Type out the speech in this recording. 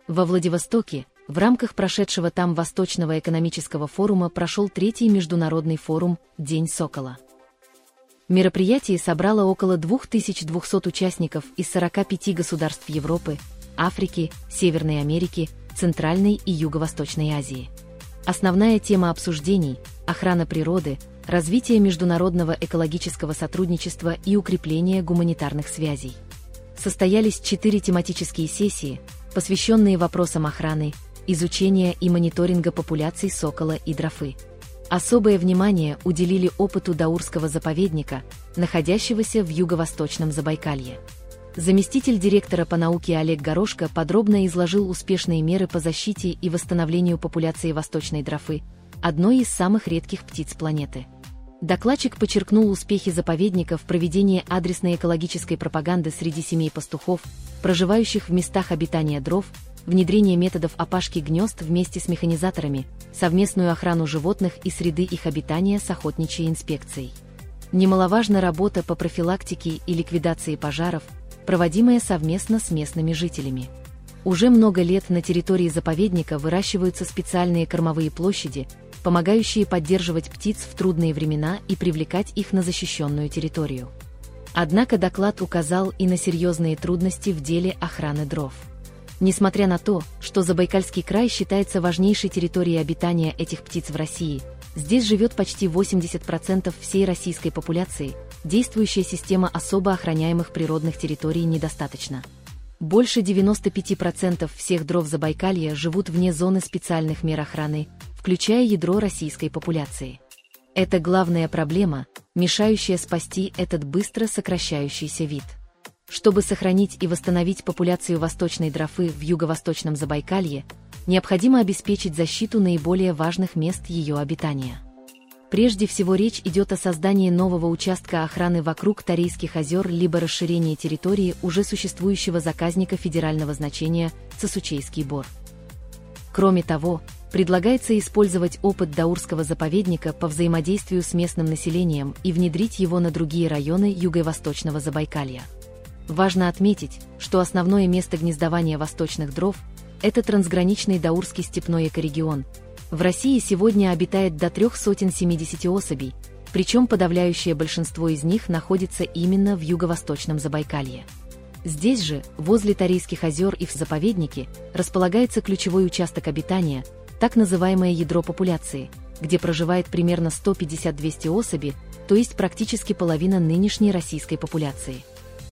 Во Владивостоке в рамках прошедшего там Восточного экономического форума прошел 3-й международный форум «День Сокола». Мероприятие собрало около 2200 участников из 45 государств Европы, Африки, Северной Америки, Центральной и Юго-Восточной Азии. Основная тема обсуждений – охрана природы, развитие международного экологического сотрудничества и укрепление гуманитарных связей. Состоялись 4 тематические сессии, посвященные вопросам охраны, изучения и мониторинга популяций сокола и дрофы. Особое внимание уделили опыту Даурского заповедника, находящегося в юго-восточном Забайкалье. Заместитель директора по науке Олег Горошко подробно изложил успешные меры по защите и восстановлению популяции восточной дрофы, одной из самых редких птиц планеты. Докладчик подчеркнул успехи заповедника в проведении адресной экологической пропаганды среди семей пастухов, проживающих в местах обитания дров, внедрение методов опашки гнезд вместе с механизаторами, совместную охрану животных и среды их обитания с охотничьей инспекцией. Немаловажна работа по профилактике и ликвидации пожаров, проводимая совместно с местными жителями. Уже много лет на территории заповедника выращиваются специальные кормовые площади, помогающие поддерживать птиц в трудные времена и привлекать их на защищенную территорию. Однако доклад указал и на серьезные трудности в деле охраны дров. Несмотря на то, что Забайкальский край считается важнейшей территорией обитания этих птиц в России, здесь живет почти 80% всей российской популяции, действующая система особо охраняемых природных территорий недостаточна. Больше 95% всех дров Забайкалья живут вне зоны специальных мер охраны, включая ядро российской популяции. Это главная проблема, мешающая спасти этот быстро сокращающийся вид. Чтобы сохранить и восстановить популяцию восточной дрофы в юго-восточном Забайкалье, необходимо обеспечить защиту наиболее важных мест ее обитания. Прежде всего речь идет о создании нового участка охраны вокруг Тарейских озер либо расширении территории уже существующего заказника федерального значения Цесучейский бор. Кроме того, предлагается использовать опыт Даурского заповедника по взаимодействию с местным населением и внедрить его на другие районы юго-восточного Забайкалья. Важно отметить, что основное место гнездования восточных дров – это трансграничный Даурский степной экорегион. В России сегодня обитает до 370 особей, причем подавляющее большинство из них находится именно в юго-восточном Забайкалье. Здесь же, возле Тарейских озер и в заповеднике, располагается ключевой участок обитания, так называемое ядро популяции, где проживает примерно 150-200 особей, то есть практически половина нынешней российской популяции.